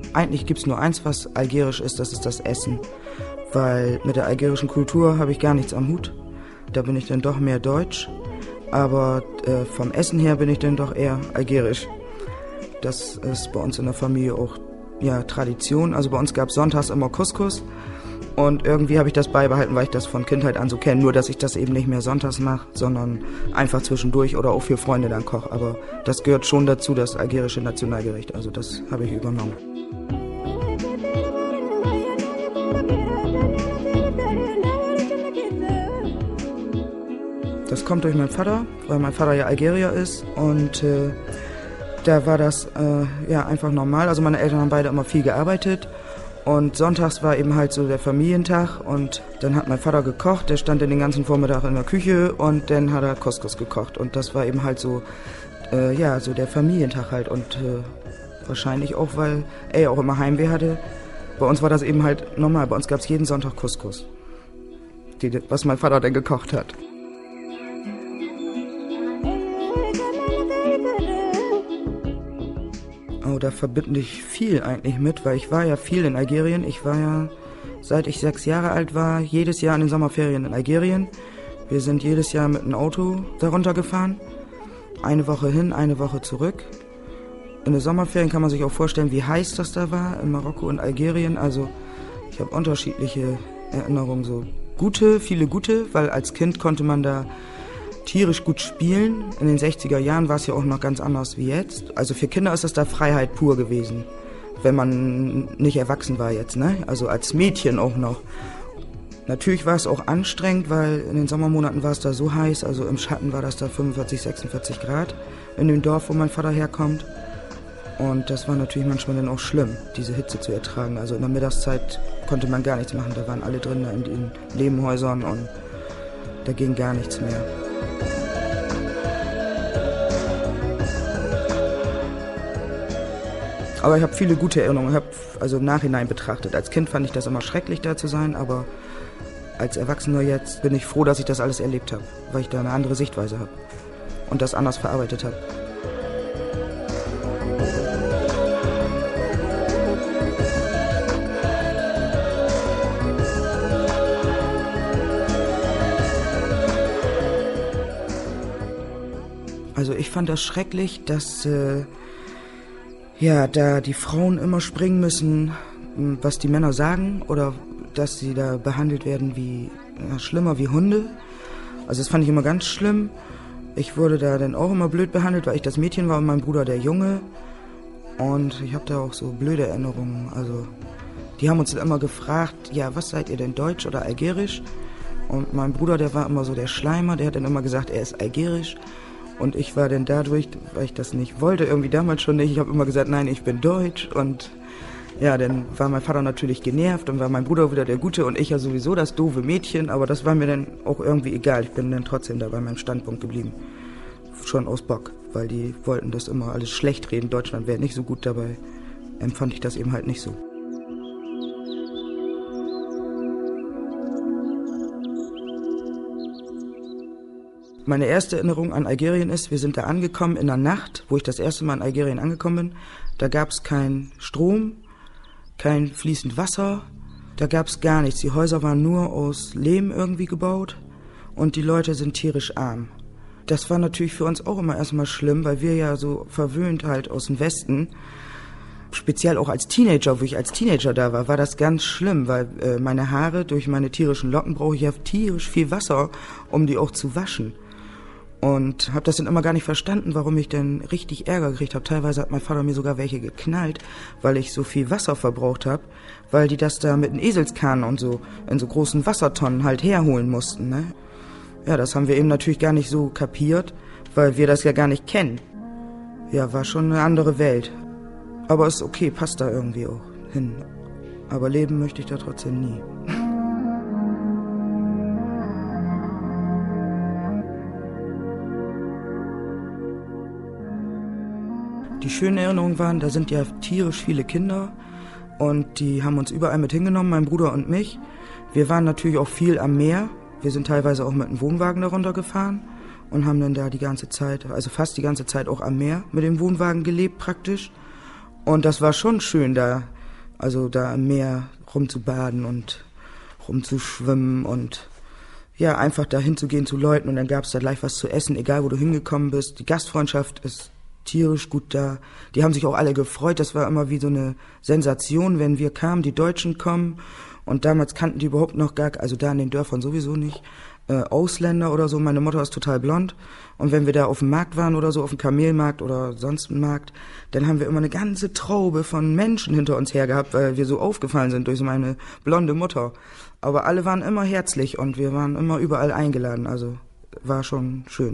Eigentlich gibt's nur eins, was algerisch ist, das ist das Essen. Weil mit der algerischen Kultur habe ich gar nichts am Hut. Da bin ich dann doch mehr deutsch. Aber vom Essen her bin ich dann doch eher algerisch. Das ist bei uns in der Familie auch Tradition. Also bei uns gab's sonntags immer Couscous. Und irgendwie habe ich das beibehalten, weil ich das von Kindheit an so kenne. Nur, dass ich das eben nicht mehr sonntags mache, sondern einfach zwischendurch oder auch für Freunde dann koche. Aber das gehört schon dazu, das algerische Nationalgericht. Also das habe ich übernommen. Das kommt durch meinen Vater, weil mein Vater ja Algerier ist. Und da war das einfach normal. Also meine Eltern haben beide immer viel gearbeitet. Und sonntags war eben halt so der Familientag und dann hat mein Vater gekocht, der stand den ganzen Vormittag in der Küche und dann hat er Couscous gekocht und das war eben halt so, so der Familientag halt und wahrscheinlich auch, weil er ja auch immer Heimweh hatte. Bei uns war das eben halt normal, bei uns gab es jeden Sonntag Couscous, was mein Vater dann gekocht hat. Oh, da verbinde ich viel eigentlich mit, weil ich war ja viel in Algerien. Ich war ja, seit ich 6 Jahre alt war, jedes Jahr in den Sommerferien in Algerien. Wir sind jedes Jahr mit einem Auto darunter gefahren. Eine Woche hin, eine Woche zurück. In den Sommerferien kann man sich auch vorstellen, wie heiß das da war, in Marokko und Algerien. Also ich habe unterschiedliche Erinnerungen, so viele gute, weil als Kind konnte man da tierisch gut spielen. In den 60er Jahren war es ja auch noch ganz anders wie jetzt. Also für Kinder ist das da Freiheit pur gewesen, wenn man nicht erwachsen war jetzt, ne? Also als Mädchen auch noch. Natürlich war es auch anstrengend, weil in den Sommermonaten war es da so heiß, also im Schatten war das da 45, 46 Grad in dem Dorf, wo mein Vater herkommt. Und das war natürlich manchmal dann auch schlimm, diese Hitze zu ertragen. Also in der Mittagszeit konnte man gar nichts machen, da waren alle drin in den Lehmhäusern und da ging gar nichts mehr. Aber ich habe viele gute Erinnerungen, also im Nachhinein betrachtet. Als Kind fand ich das immer schrecklich, da zu sein, aber als Erwachsener jetzt bin ich froh, dass ich das alles erlebt habe, weil ich da eine andere Sichtweise habe und das anders verarbeitet habe. Also ich fand das schrecklich, dass da die Frauen immer springen müssen, was die Männer sagen, oder dass sie da behandelt werden wie, schlimmer wie Hunde. Also das fand ich immer ganz schlimm. Ich wurde da dann auch immer blöd behandelt, weil ich das Mädchen war und mein Bruder der Junge. Und ich habe da auch so blöde Erinnerungen. Also die haben uns dann immer gefragt, ja, was seid ihr denn, deutsch oder algerisch? Und mein Bruder, der war immer so der Schleimer, der hat dann immer gesagt, er ist algerisch. Und ich war dann dadurch, weil ich das nicht wollte, irgendwie damals schon nicht, ich habe immer gesagt, nein, ich bin deutsch. Und ja, dann war mein Vater natürlich genervt und war mein Bruder wieder der Gute und ich ja sowieso das doofe Mädchen. Aber das war mir dann auch irgendwie egal. Ich bin dann trotzdem da bei meinem Standpunkt geblieben. Schon aus Bock, weil die wollten das immer alles schlecht reden. Deutschland wäre nicht so gut, dabei empfand ich das eben halt nicht so. Meine erste Erinnerung an Algerien ist, wir sind da angekommen in der Nacht, wo ich das erste Mal in Algerien angekommen bin. Da gab es keinen Strom, kein fließend Wasser, da gab es gar nichts. Die Häuser waren nur aus Lehm irgendwie gebaut und die Leute sind tierisch arm. Das war natürlich für uns auch immer erstmal schlimm, weil wir ja so verwöhnt halt aus dem Westen, speziell auch als Teenager, wo ich als Teenager da war das ganz schlimm, weil meine Haare durch meine tierischen Locken brauche ich ja tierisch viel Wasser, um die auch zu waschen. Und habe das dann immer gar nicht verstanden, warum ich denn richtig Ärger gekriegt habe. Teilweise hat mein Vater mir sogar welche geknallt, weil ich so viel Wasser verbraucht habe, weil die das da mit den Eselskahnen und so in so großen Wassertonnen halt herholen mussten, ne? Ja, das haben wir eben natürlich gar nicht so kapiert, weil wir das ja gar nicht kennen. Ja, war schon eine andere Welt. Aber ist okay, passt da irgendwie auch hin. Aber leben möchte ich da trotzdem nie. Die schönen Erinnerungen waren, da sind ja tierisch viele Kinder und die haben uns überall mit hingenommen, mein Bruder und mich. Wir waren natürlich auch viel am Meer. Wir sind teilweise auch mit einem Wohnwagen darunter gefahren und haben dann da die ganze Zeit, also fast die ganze Zeit auch am Meer mit dem Wohnwagen gelebt praktisch. Und das war schon schön da. Also da im Meer rumzubaden und rumzuschwimmen und ja, einfach da hinzugehen zu Leuten und dann gab es da gleich was zu essen, egal wo du hingekommen bist. Die Gastfreundschaft ist tierisch gut da. Die haben sich auch alle gefreut. Das war immer wie so eine Sensation, wenn wir kamen, die Deutschen kommen. Und damals kannten die überhaupt noch gar, also da in den Dörfern sowieso nicht, Ausländer oder so. Meine Mutter ist total blond. Und wenn wir da auf dem Markt waren oder so, auf dem Kamelmarkt oder sonst einem Markt, dann haben wir immer eine ganze Traube von Menschen hinter uns her gehabt, weil wir so aufgefallen sind durch meine blonde Mutter. Aber alle waren immer herzlich und wir waren immer überall eingeladen. Also war schon schön.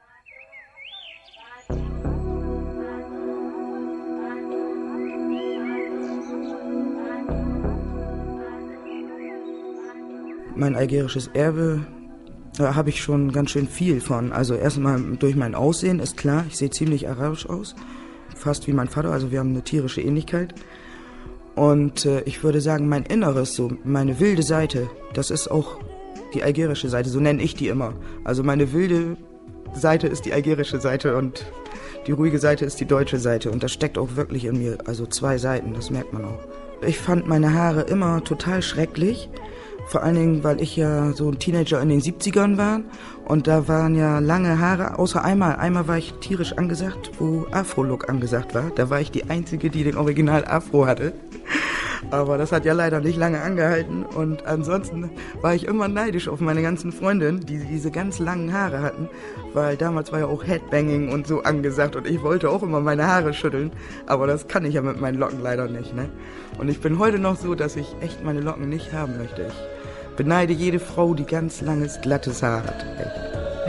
Mein algerisches Erbe, da habe ich schon ganz schön viel von. Also erstmal durch mein Aussehen, ist klar, ich sehe ziemlich arabisch aus, fast wie mein Vater, also wir haben eine tierische Ähnlichkeit. Und ich würde sagen, mein Inneres, so meine wilde Seite, das ist auch die algerische Seite, so nenne ich die immer. Also meine wilde Seite ist die algerische Seite und die ruhige Seite ist die deutsche Seite. Und das steckt auch wirklich in mir, also zwei Seiten, das merkt man auch. Ich fand meine Haare immer total schrecklich. Vor allen Dingen, weil ich ja so ein Teenager in den 70ern war und da waren ja lange Haare, außer einmal. Einmal war ich tierisch angesagt, wo Afro-Look angesagt war. Da war ich die Einzige, die den Original Afro hatte. Aber das hat ja leider nicht lange angehalten und ansonsten war ich immer neidisch auf meine ganzen Freundinnen, die diese ganz langen Haare hatten, weil damals war ja auch Headbanging und so angesagt und ich wollte auch immer meine Haare schütteln, aber das kann ich ja mit meinen Locken leider nicht, ne? Und ich bin heute noch so, dass ich echt meine Locken nicht haben möchte. Ich beneide jede Frau, die ganz langes, glattes Haar hat. Echt.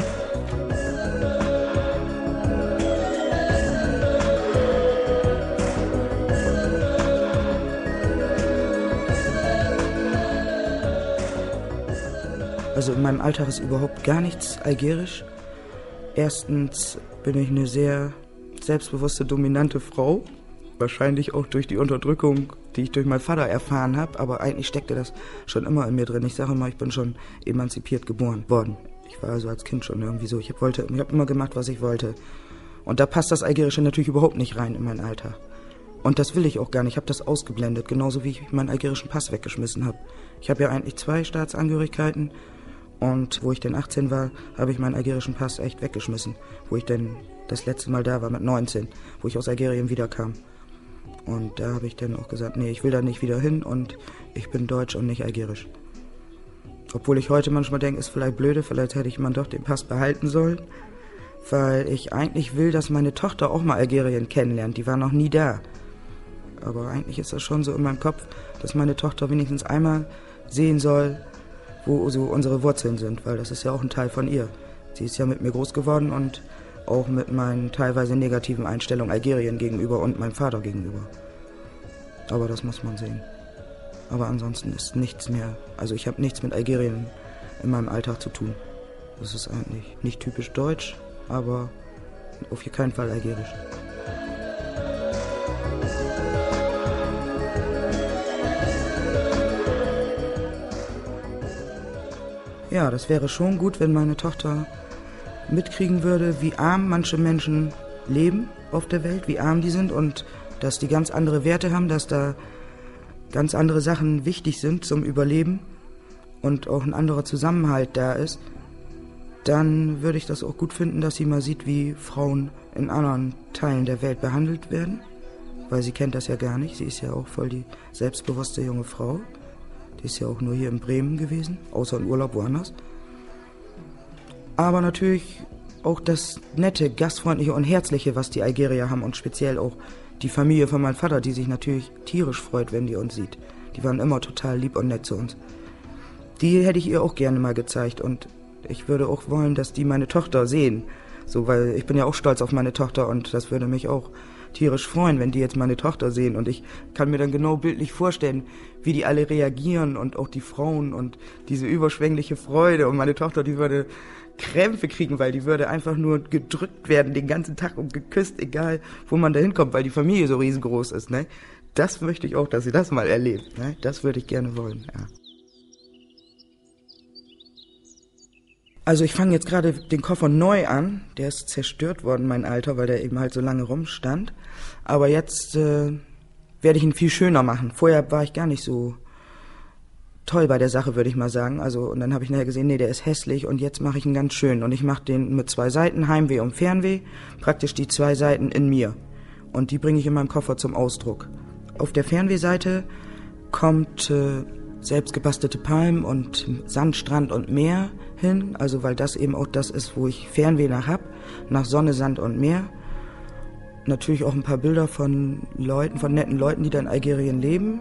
Also in meinem Alltag ist überhaupt gar nichts algerisch. Erstens bin ich eine sehr selbstbewusste, dominante Frau. Wahrscheinlich auch durch die Unterdrückung, die ich durch meinen Vater erfahren habe. Aber eigentlich steckte das schon immer in mir drin. Ich sage immer, ich bin schon emanzipiert geboren worden. Ich war also als Kind schon irgendwie so. Ich habe immer gemacht, was ich wollte. Und da passt das Algerische natürlich überhaupt nicht rein in meinen Alltag. Und das will ich auch gar nicht. Ich habe das ausgeblendet. Genauso wie ich meinen algerischen Pass weggeschmissen habe. Ich habe ja eigentlich 2 Staatsangehörigkeiten. Und wo ich dann 18 war, habe ich meinen algerischen Pass echt weggeschmissen. Wo ich dann das letzte Mal da war mit 19, wo ich aus Algerien wiederkam. Und da habe ich dann auch gesagt, nee, ich will da nicht wieder hin und ich bin deutsch und nicht algerisch. Obwohl ich heute manchmal denke, ist vielleicht blöde, vielleicht hätte ich mal doch den Pass behalten sollen. Weil ich eigentlich will, dass meine Tochter auch mal Algerien kennenlernt. Die war noch nie da. Aber eigentlich ist das schon so in meinem Kopf, dass meine Tochter wenigstens einmal sehen soll, wo so unsere Wurzeln sind, weil das ist ja auch ein Teil von ihr. Sie ist ja mit mir groß geworden und auch mit meinen teilweise negativen Einstellungen Algerien gegenüber und meinem Vater gegenüber. Aber das muss man sehen. Aber ansonsten ist nichts mehr, also ich habe nichts mit Algerien in meinem Alltag zu tun. Das ist eigentlich nicht typisch deutsch, aber auf keinen Fall algerisch. Ja, das wäre schon gut, wenn meine Tochter mitkriegen würde, wie arm manche Menschen leben auf der Welt, wie arm die sind und dass die ganz andere Werte haben, dass da ganz andere Sachen wichtig sind zum Überleben und auch ein anderer Zusammenhalt da ist. Dann würde ich das auch gut finden, dass sie mal sieht, wie Frauen in anderen Teilen der Welt behandelt werden, weil sie kennt das ja gar nicht. Sie ist ja auch voll die selbstbewusste junge Frau. Die ist ja auch nur hier in Bremen gewesen, außer in Urlaub woanders. Aber natürlich auch das nette, gastfreundliche und herzliche, was die Algerier haben und speziell auch die Familie von meinem Vater, die sich natürlich tierisch freut, wenn die uns sieht. Die waren immer total lieb und nett zu uns. Die hätte ich ihr auch gerne mal gezeigt und ich würde auch wollen, dass die meine Tochter sehen. So, weil ich bin ja auch stolz auf meine Tochter und das würde mich auch tierisch freuen, wenn die jetzt meine Tochter sehen und ich kann mir dann genau bildlich vorstellen, wie die alle reagieren und auch die Frauen und diese überschwängliche Freude und meine Tochter, die würde Krämpfe kriegen, weil die würde einfach nur gedrückt werden den ganzen Tag und geküsst, egal wo man da hinkommt, weil die Familie so riesengroß ist, ne? Das möchte ich auch, dass sie das mal erlebt, ne? Das würde ich gerne wollen, ja. Also ich fange jetzt gerade den Koffer neu an. Der ist zerstört worden, mein Alter, weil der eben halt so lange rumstand. Aber jetzt werde ich ihn viel schöner machen. Vorher war ich gar nicht so toll bei der Sache, würde ich mal sagen. Also, und dann habe ich nachher gesehen, nee, der ist hässlich und jetzt mache ich ihn ganz schön. Und ich mache den mit 2 Seiten, Heimweh und Fernweh, praktisch die 2 Seiten in mir. Und die bringe ich in meinem Koffer zum Ausdruck. Auf der Fernwehseite kommt selbst gebastelte Palmen und Sandstrand und Meer hin, also weil das eben auch das ist, wo ich Fernweh nach Sonne, Sand und Meer. Natürlich auch ein paar Bilder von Leuten, von netten Leuten, die da in Algerien leben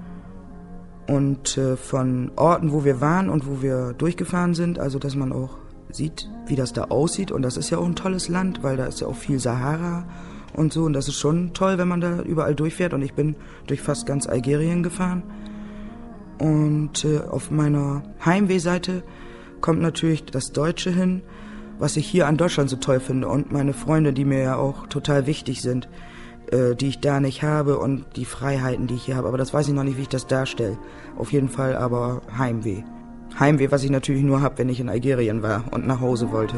und von Orten, wo wir waren und wo wir durchgefahren sind, also dass man auch sieht, wie das da aussieht. Und das ist ja auch ein tolles Land, weil da ist ja auch viel Sahara und so, und das ist schon toll, wenn man da überall durchfährt, und ich bin durch fast ganz Algerien gefahren. Und auf meiner Heimwehseite kommt natürlich das Deutsche hin, was ich hier an Deutschland so toll finde, und meine Freunde, die mir ja auch total wichtig sind, die ich da nicht habe, und die Freiheiten, die ich hier habe. Aber das weiß ich noch nicht, wie ich das darstelle. Auf jeden Fall aber Heimweh. Heimweh, was ich natürlich nur habe, wenn ich in Algerien war und nach Hause wollte.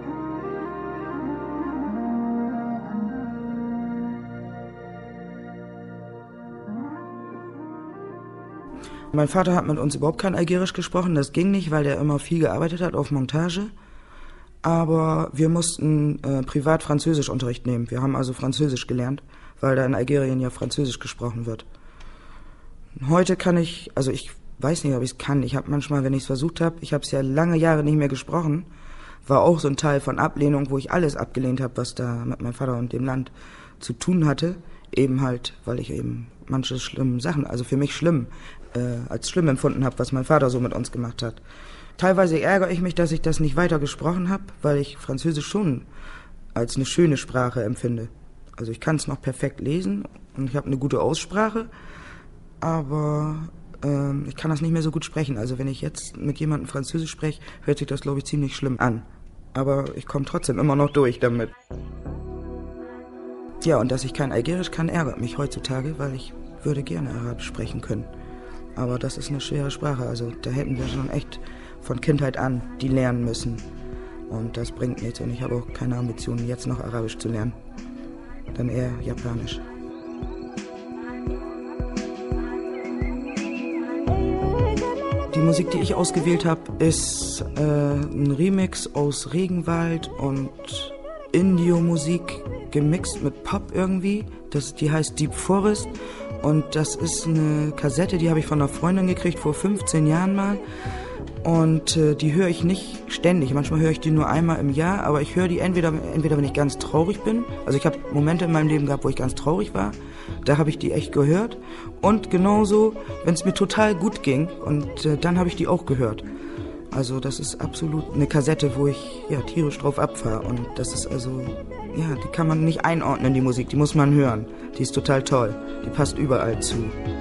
Mein Vater hat mit uns überhaupt kein Algerisch gesprochen. Das ging nicht, weil der immer viel gearbeitet hat auf Montage. Aber wir mussten privat Französischunterricht nehmen. Wir haben also Französisch gelernt, weil da in Algerien ja Französisch gesprochen wird. Heute kann ich, also ich weiß nicht, ob ich es kann. Ich habe manchmal, wenn ich es versucht habe, ich habe es ja lange Jahre nicht mehr gesprochen, war auch so ein Teil von Ablehnung, wo ich alles abgelehnt habe, was da mit meinem Vater und dem Land zu tun hatte. Eben halt, weil ich eben manche schlimme Sachen, also für mich schlimm, als schlimm empfunden habe, was mein Vater so mit uns gemacht hat. Teilweise ärgere ich mich, dass ich das nicht weiter gesprochen habe, weil ich Französisch schon als eine schöne Sprache empfinde. Also ich kann es noch perfekt lesen und ich habe eine gute Aussprache, aber ich kann das nicht mehr so gut sprechen. Also wenn ich jetzt mit jemandem Französisch spreche, hört sich das, glaube ich, ziemlich schlimm an. Aber ich komme trotzdem immer noch durch damit. Ja, und dass ich kein Algerisch kann, ärgert mich heutzutage, weil ich würde gerne Arabisch sprechen können. Aber das ist eine schwere Sprache, also da hätten wir schon echt von Kindheit an die lernen müssen. Und das bringt nichts, und ich habe auch keine Ambitionen, jetzt noch Arabisch zu lernen. Dann eher Japanisch. Die Musik, die ich ausgewählt habe, ist ein Remix aus Regenwald und Indio-Musik gemixt mit Pop irgendwie. Die heißt Deep Forest, und das ist eine Kassette, die habe ich von einer Freundin gekriegt vor 15 Jahren mal, und die höre ich nicht ständig. Manchmal höre ich die nur einmal im Jahr, aber ich höre die entweder wenn ich ganz traurig bin. Also ich habe Momente in meinem Leben gehabt, wo ich ganz traurig war, da habe ich die echt gehört, und genauso, wenn es mir total gut ging, und dann habe ich die auch gehört. Also das ist absolut eine Kassette, wo ich ja tierisch drauf abfahre, und das ist also, ja, die kann man nicht einordnen, die Musik, die muss man hören. Die ist total toll, die passt überall zu.